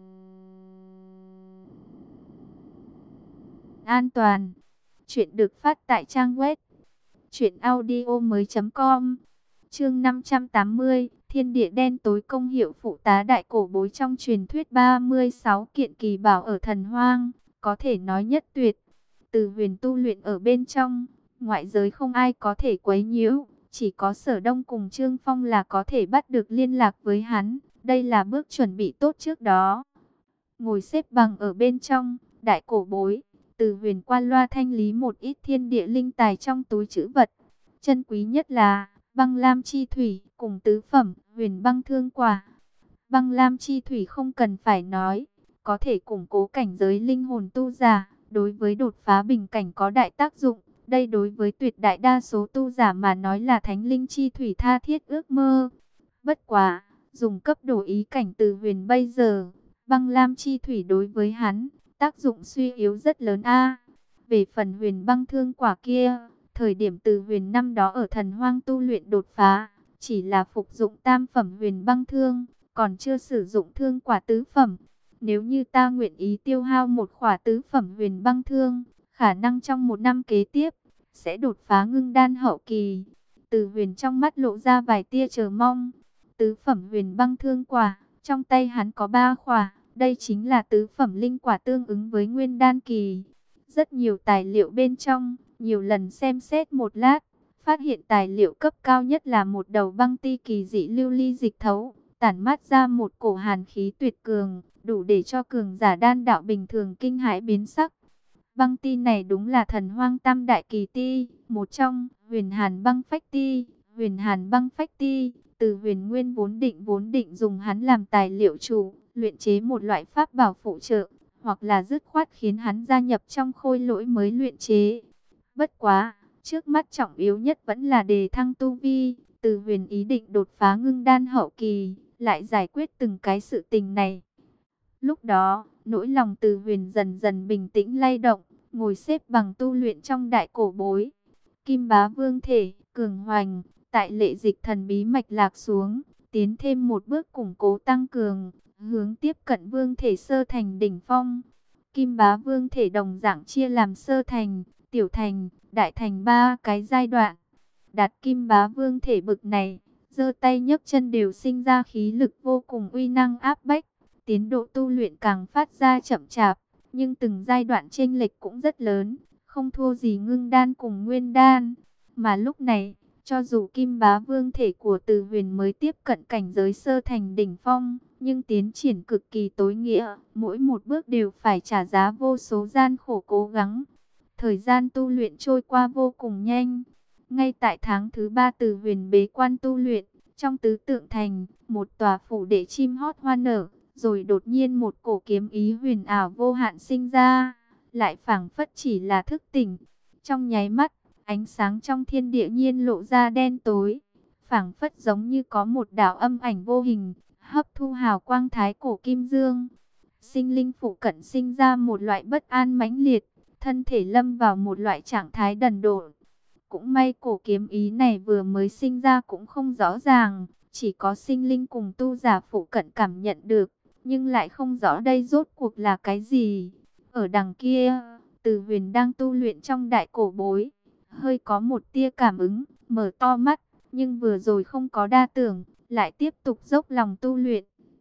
an toàn. Chuyện được phát tại trang web truyện audio mới chấm com. Chương năm trăm tám mươi, Thiên địa đen tối công hiệu phụ tá đại cổ bối trong truyền thuyết ba mươi sáu kiện kỳ bảo ở thần hoang, có thể nói nhất tuyệt. Từ Huyền tu luyện ở bên trong, ngoại giới không ai có thể quấy nhiễu, chỉ có Sở Đông cùng Trương Phong là có thể bắt được liên lạc với hắn, đây là bước chuẩn bị tốt trước đó. Ngồi xếp bằng ở bên trong, đại cổ bối, Từ Huyền qua loa thanh lý một ít thiên địa linh tài trong túi trữ vật. Chân quý nhất là băng lam chi thủy cùng tứ phẩm huyền băng thương quả. Băng lam chi thủy không cần phải nói, có thể củng cố cảnh giới linh hồn tu giả, đối với đột phá bình cảnh có đại tác dụng. Đây đối với tuyệt đại đa số tu giả mà nói là thánh linh chi thủy tha thiết ước mơ. Bất quá, dùng cấp độ ý cảnh Từ Huyền bây giờ, băng lam chi thủy đối với hắn, tác dụng suy yếu rất lớn a. Về phần huyền băng thương quả kia, thời điểm Từ Huyền năm đó ở thần hoang tu luyện đột phá, chỉ là phục dụng tam phẩm huyền băng thương, còn chưa sử dụng thương quả tứ phẩm. Nếu như ta nguyện ý tiêu hao một khỏa tứ phẩm huyền băng thương, khả năng trong một năm kế tiếp, sẽ đột phá ngưng đan hậu kỳ. Từ Huyền trong mắt lộ ra vài tia chờ mong. Tứ phẩm huyền băng thương quả, trong tay hắn có ba khỏa, đây chính là tứ phẩm linh quả tương ứng với nguyên đan kỳ. Rất nhiều tài liệu bên trong, nhiều lần xem xét một lát, phát hiện tài liệu cấp cao nhất là một đầu băng ti kỳ dị lưu ly dịch thấu, tản mát ra một cổ hàn khí tuyệt cường, đủ để cho cường giả đan đạo bình thường kinh hãi biến sắc. Băng ti này đúng là thần hoang tam đại kỳ ti, một trong huyền hàn băng phách ti. Huyền hàn băng phách ti, Từ Huyền nguyên vốn định vốn định dùng hắn làm tài liệu chủ, luyện chế một loại pháp bảo phụ trợ, hoặc là dứt khoát khiến hắn gia nhập trong khôi lỗi mới luyện chế. Bất quá, trước mắt trọng yếu nhất vẫn là đề thăng tu vi. Từ Huyền ý định đột phá ngưng đan hậu kỳ, lại giải quyết từng cái sự tình này. Lúc đó, nỗi lòng Từ Huyền dần dần bình tĩnh lay động, ngồi xếp bằng tu luyện trong đại cổ bối. Kim Bá Vương thể, cường hoành, tại lệ dịch thần bí mạch lạc xuống, tiến thêm một bước củng cố tăng cường, hướng tiếp cận vương thể sơ thành đỉnh phong. Kim Bá Vương thể đồng dạng chia làm sơ thành, tiểu thành, đại thành ba cái giai đoạn. Đạt Kim Bá Vương thể bực này, giơ tay nhấc chân đều sinh ra khí lực vô cùng uy năng áp bách. Tiến độ tu luyện càng phát ra chậm chạp, nhưng từng giai đoạn chênh lệch cũng rất lớn, không thua gì ngưng đan cùng nguyên đan. Mà lúc này, cho dù Kim Bá Vương thể của Từ Huyền mới tiếp cận cảnh giới sơ thành đỉnh phong, nhưng tiến triển cực kỳ tối nghĩa, mỗi một bước đều phải trả giá vô số gian khổ cố gắng. Thời gian tu luyện trôi qua vô cùng nhanh. Ngay tại tháng thứ ba Từ Huyền bế quan tu luyện, trong tứ tượng thành, một tòa phủ đệ chim hót hoa nở, rồi đột nhiên một cổ kiếm ý huyền ảo vô hạn sinh ra, lại phảng phất chỉ là thức tỉnh. Trong nháy mắt, ánh sáng trong thiên địa nhiên lộ ra đen tối, phảng phất giống như có một đạo âm ảnh vô hình, hấp thu hào quang thái cổ kim dương. Sinh linh phụ cận sinh ra một loại bất an mãnh liệt, thân thể lâm vào một loại trạng thái đần độn. Cũng may cổ kiếm ý này vừa mới sinh ra cũng không rõ ràng, chỉ có sinh linh cùng tu giả phụ cận cảm nhận được, nhưng lại không rõ đây rốt cuộc là cái gì. Ở đằng kia, Từ Huyền đang tu luyện trong đại cổ bối, hơi có một tia cảm ứng, mở to mắt, nhưng vừa rồi không có đa tưởng, lại tiếp tục dốc lòng tu luyện.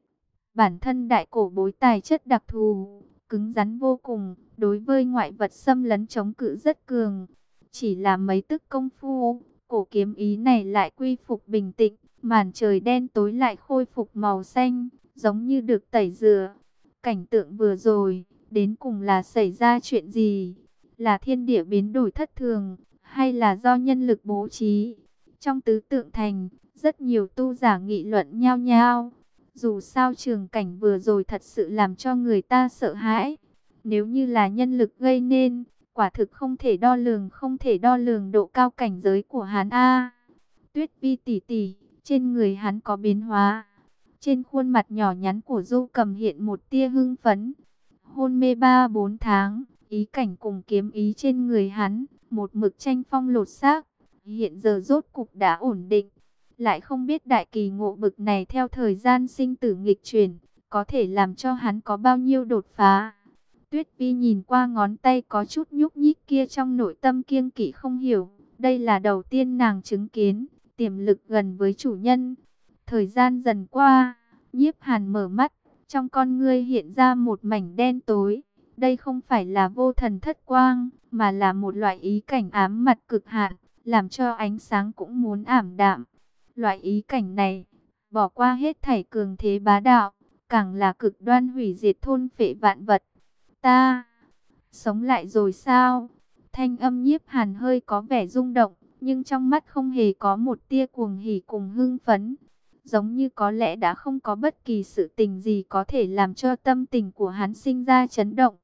Bản thân đại cổ bối tài chất đặc thù, cứng rắn vô cùng, đối với ngoại vật xâm lấn chống cự rất cường. Chỉ là mấy tức công phu, cổ kiếm ý này lại quy phục bình tĩnh, màn trời đen tối lại khôi phục màu xanh, giống như được tẩy rửa. Cảnh tượng vừa rồi, đến cùng là xảy ra chuyện gì? Là thiên địa biến đổi thất thường, hay là do nhân lực bố trí? Trong tứ tượng thành, rất nhiều tu giả nghị luận nhao nhao. Dù sao trường cảnh vừa rồi thật sự làm cho người ta sợ hãi. Nếu như là nhân lực gây nên, quả thực không thể đo lường, không thể đo lường độ cao cảnh giới của hắn a. Tuyết Vi tỷ tỷ, trên người hắn có biến hóa. Trên khuôn mặt nhỏ nhắn của Du Cầm hiện một tia hưng phấn. Hôn mê ba bốn tháng, ý cảnh cùng kiếm ý trên người hắn, một mực tranh phong lột xác, hiện giờ rốt cục đã ổn định. Lại không biết đại kỳ ngộ bực này theo thời gian sinh tử nghịch chuyển, có thể làm cho hắn có bao nhiêu đột phá. Tuyết Vi nhìn qua ngón tay có chút nhúc nhích kia, trong nội tâm kiêng kỵ không hiểu. Đây là đầu tiên nàng chứng kiến tiềm lực gần với chủ nhân. Thời gian dần qua, Nhiếp Hàn mở mắt, trong con ngươi hiện ra một mảnh đen tối. Đây không phải là vô thần thất quang, mà là một loại ý cảnh ám mặt cực hạn, làm cho ánh sáng cũng muốn ảm đạm. Loại ý cảnh này, bỏ qua hết thảy cường thế bá đạo, càng là cực đoan hủy diệt thôn phệ vạn vật. Ta, Sống lại rồi sao? Thanh âm Nhiếp Hàn hơi có vẻ rung động, nhưng trong mắt không hề có một tia cuồng hỉ cùng hưng phấn. Giống như có lẽ đã không có bất kỳ sự tình gì có thể làm cho tâm tình của hắn sinh ra chấn động.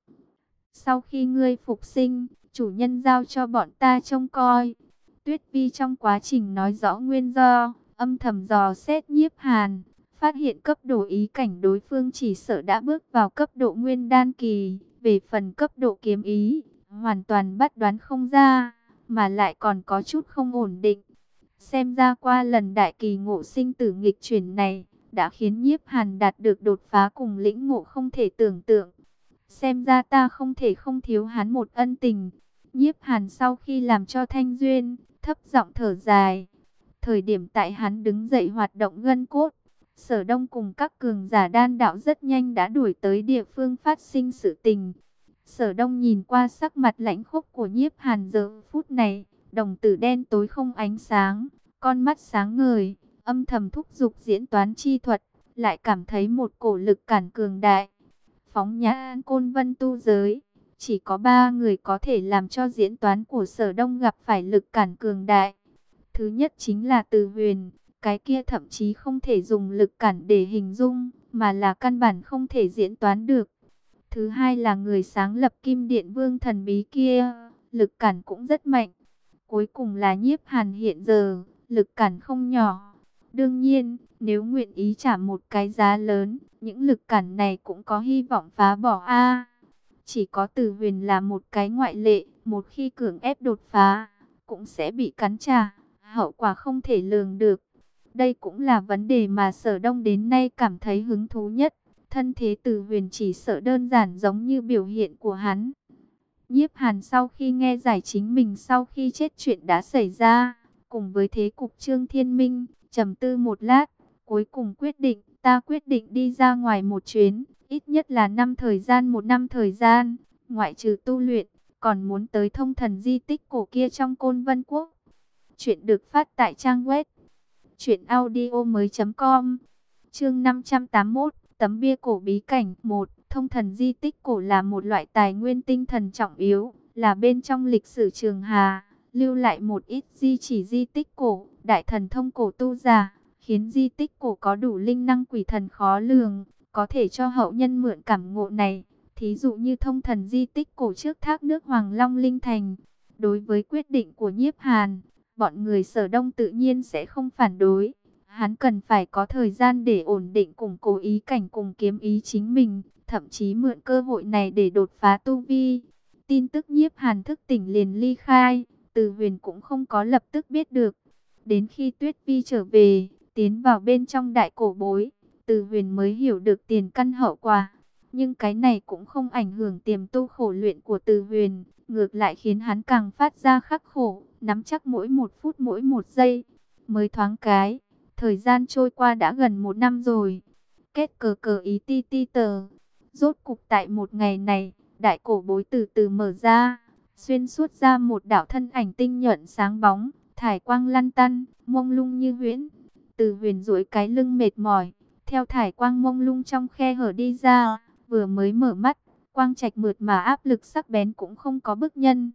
Sau khi ngươi phục sinh, chủ nhân giao cho bọn ta trông coi. Tuyết Vi trong quá trình nói rõ nguyên do, âm thầm dò xét Nhiếp Hàn, phát hiện cấp độ ý cảnh đối phương chỉ sợ đã bước vào cấp độ nguyên đan kỳ. Về phần cấp độ kiếm ý, hoàn toàn bắt đoán không ra, mà lại còn có chút không ổn định. Xem ra qua lần đại kỳ ngộ sinh tử nghịch chuyển này, đã khiến Nhiếp Hàn đạt được đột phá cùng lĩnh ngộ không thể tưởng tượng. Xem ra ta không thể không thiếu hắn một ân tình. Nhiếp Hàn sau khi làm cho Thanh Duyên, thấp giọng thở dài. Thời điểm tại hắn đứng dậy hoạt động gân cốt, Sở Đông cùng các cường giả đan đạo rất nhanh đã đuổi tới địa phương phát sinh sự tình. Sở Đông nhìn qua sắc mặt lãnh khốc của Nhiếp Hàn giờ phút này, đồng tử đen tối không ánh sáng, con mắt sáng ngời, âm thầm thúc giục diễn toán chi thuật, lại cảm thấy một cổ lực cản cường đại. Phóng nhã Côn Vân tu giới, chỉ có ba người có thể làm cho diễn toán của Sở Đông gặp phải lực cản cường đại. Thứ nhất chính là Từ Huyền, cái kia thậm chí không thể dùng lực cản để hình dung, mà là căn bản không thể diễn toán được. Thứ hai là người sáng lập Kim Điện Vương thần bí kia, lực cản cũng rất mạnh. Cuối cùng là Nhiếp Hàn hiện giờ, lực cản không nhỏ. Đương nhiên, nếu nguyện ý trả một cái giá lớn, những lực cản này cũng có hy vọng phá bỏ a. Chỉ có Từ Huyền là một cái ngoại lệ, một khi cưỡng ép đột phá, cũng sẽ bị cắn trả, hậu quả không thể lường được. Đây cũng là vấn đề mà Sở Đông đến nay cảm thấy hứng thú nhất. Thân thế Từ Huyền chỉ sợ đơn giản giống như biểu hiện của hắn. Nhiếp Hàn sau khi nghe giải chính mình sau khi chết chuyện đã xảy ra, cùng với thế cục Trương Thiên Minh, trầm tư một lát, cuối cùng quyết định, ta quyết định đi ra ngoài một chuyến, ít nhất là năm thời gian một năm thời gian, ngoại trừ tu luyện, còn muốn tới thông thần di tích cổ kia trong Côn Vân Quốc. Chuyện được phát tại trang web truyện audio mới.com, chương năm trăm tám mươi mốt. Tấm bia cổ bí cảnh. Một, thông thần di tích cổ là một loại tài nguyên tinh thần trọng yếu, là bên trong lịch sử Trường Hà, lưu lại một ít di chỉ di tích cổ, đại thần thông cổ tu giả, khiến di tích cổ có đủ linh năng quỷ thần khó lường, có thể cho hậu nhân mượn cảm ngộ này. Thí dụ như thông thần di tích cổ trước thác nước Hoàng Long Linh Thành. Đối với quyết định của Nhiếp Hàn, bọn người Sở Đông tự nhiên sẽ không phản đối. Hắn cần phải có thời gian để ổn định củng cố ý cảnh cùng kiếm ý chính mình, thậm chí mượn cơ hội này để đột phá tu vi. Tin tức Nhiếp Hàn thức tỉnh liền ly khai, Từ Huyền cũng không có lập tức biết được. Đến khi Tuyết Vi trở về, tiến vào bên trong đại cổ bối, Từ Huyền mới hiểu được tiền căn hậu quả. Nhưng cái này cũng không ảnh hưởng tiềm tu khổ luyện của Từ Huyền, ngược lại khiến hắn càng phát ra khắc khổ, nắm chắc mỗi một phút mỗi một giây. Mới thoáng cái, thời gian trôi qua đã gần một năm rồi. Kết cờ cờ ý ti ti tờ. Rốt cục tại một ngày này, đại cổ bối từ từ mở ra, xuyên suốt ra một đạo thân ảnh tinh nhuận sáng bóng, thải quang lăn tăn, mông lung như huyễn. Từ Huyền duỗi cái lưng mệt mỏi, theo thải quang mông lung trong khe hở đi ra, vừa mới mở mắt, quang trạch mượt mà áp lực sắc bén cũng không có bức nhân.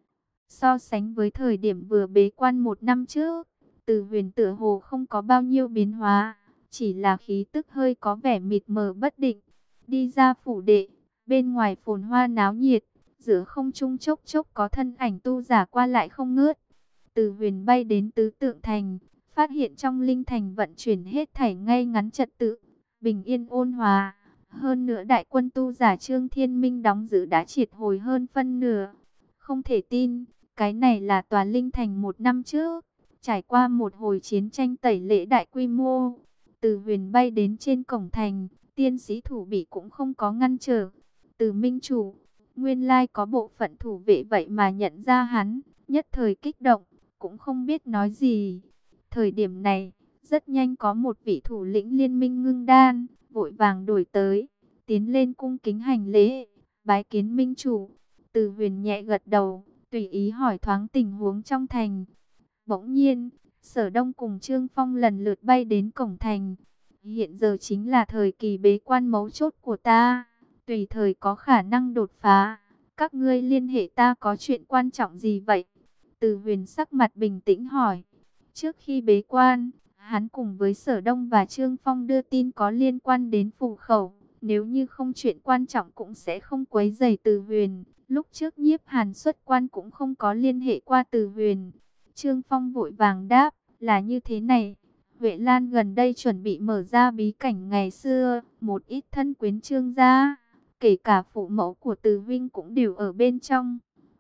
So sánh với thời điểm vừa bế quan một năm trước, Từ Huyền tựa hồ không có bao nhiêu biến hóa, chỉ là khí tức hơi có vẻ mịt mờ bất định. Đi ra phủ đệ, bên ngoài phồn hoa náo nhiệt, giữa không trung chốc chốc có thân ảnh tu giả qua lại không ngớt. Từ Huyền bay đến tứ tượng thành, phát hiện trong linh thành vận chuyển hết thảy ngay ngắn trật tự, bình yên ôn hòa. Hơn nữa đại quân tu giả Trương Thiên Minh đóng giữ đã triệt hồi hơn phân nửa. Không thể tin, cái này là tòa linh thành một năm trước, trải qua một hồi chiến tranh tẩy lễ đại quy mô. Từ Huyền bay đến trên cổng thành, tiên sĩ thủ bị cũng không có ngăn trở. Từ Minh chủ, nguyên lai có bộ phận thủ vệ vậy mà nhận ra hắn, nhất thời kích động, cũng không biết nói gì. Thời điểm này, rất nhanh có một vị thủ lĩnh liên minh ngưng đan, vội vàng đổi tới, tiến lên cung kính hành lễ, bái kiến Minh chủ. Từ Huyền nhẹ gật đầu, tùy ý hỏi thoáng tình huống trong thành. Bỗng nhiên, Sở Đông cùng Trương Phong lần lượt bay đến cổng thành. Hiện giờ chính là thời kỳ bế quan mấu chốt của ta, tùy thời có khả năng đột phá. Các ngươi liên hệ ta có chuyện quan trọng gì vậy? Từ Huyền sắc mặt bình tĩnh hỏi. Trước khi bế quan, hắn cùng với Sở Đông và Trương Phong đưa tin có liên quan đến Phù Khẩu. Nếu như không chuyện quan trọng cũng sẽ không quấy rầy Từ Huyền. Lúc trước Nhiếp Hàn xuất quan cũng không có liên hệ qua Từ Huyền. Trương Phong vội vàng đáp, là như thế này. Huệ Lan gần đây chuẩn bị mở ra bí cảnh ngày xưa, một ít thân quyến Trương gia, kể cả phụ mẫu của Từ Vinh cũng đều ở bên trong.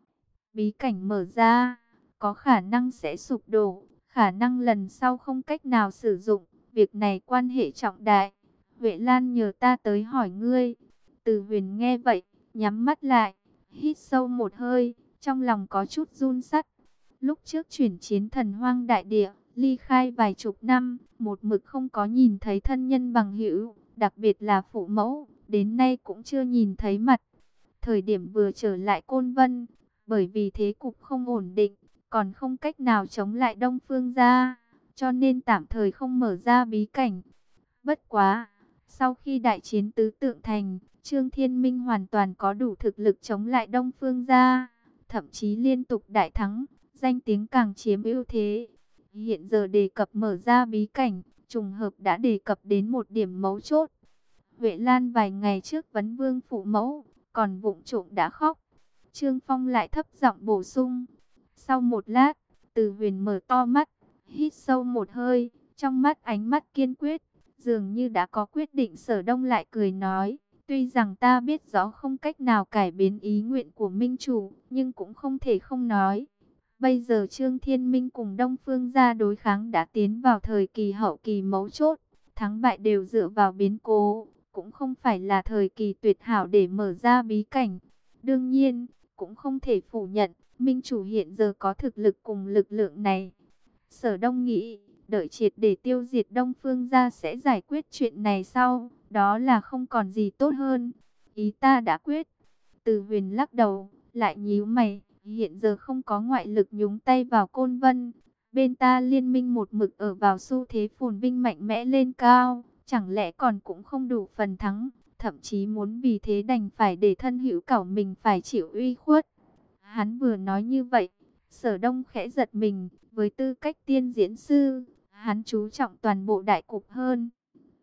Bí cảnh mở ra, có khả năng sẽ sụp đổ, khả năng lần sau không cách nào sử dụng, việc này quan hệ trọng đại. Huệ Lan nhờ ta tới hỏi ngươi. Từ Huyền nghe vậy, nhắm mắt lại, hít sâu một hơi, trong lòng có chút run sắt. Lúc trước chuyển chiến Thần Hoang đại địa, ly khai vài chục năm, một mực không có nhìn thấy thân nhân bằng hữu, đặc biệt là phụ mẫu, đến nay cũng chưa nhìn thấy mặt. Thời điểm vừa trở lại Côn Vân, bởi vì thế cục không ổn định, còn không cách nào chống lại Đông Phương gia, cho nên tạm thời không mở ra bí cảnh. Bất quá, sau khi đại chiến tứ tượng thành, Trương Thiên Minh hoàn toàn có đủ thực lực chống lại Đông Phương gia, thậm chí liên tục đại thắng, danh tiếng càng chiếm ưu thế. Hiện giờ đề cập mở ra bí cảnh, trùng hợp đã đề cập đến một điểm mấu chốt. Huệ Lan vài ngày trước vấn vương phụ mẫu, còn vụng trộm đã khóc. Trương Phong lại thấp giọng bổ sung. Sau một lát, Từ Huyền mở to mắt, hít sâu một hơi, trong mắt ánh mắt kiên quyết, dường như đã có quyết định. Sở Đông lại cười nói, tuy rằng ta biết rõ không cách nào cải biến ý nguyện của Minh Chủ, nhưng cũng không thể không nói. Bây giờ Trương Thiên Minh cùng Đông Phương gia đối kháng đã tiến vào thời kỳ hậu kỳ mấu chốt, thắng bại đều dựa vào biến cố, cũng không phải là thời kỳ tuyệt hảo để mở ra bí cảnh. Đương nhiên, cũng không thể phủ nhận, Minh Chủ hiện giờ có thực lực cùng lực lượng này. Sở Đông nghĩ, đợi triệt để tiêu diệt Đông Phương gia sẽ giải quyết chuyện này sau, đó là không còn gì tốt hơn. Ý ta đã quyết. Từ Huyền lắc đầu, lại nhíu mày, hiện giờ không có ngoại lực nhúng tay vào Côn Vân. Bên ta liên minh một mực ở vào xu thế phồn vinh mạnh mẽ lên cao, chẳng lẽ còn cũng không đủ phần thắng, thậm chí muốn vì thế đành phải để thân hữu cảo mình phải chịu uy khuất. Hắn vừa nói như vậy, Sở Đông khẽ giật mình, với tư cách tiên diễn sư, hắn chú trọng toàn bộ đại cục hơn.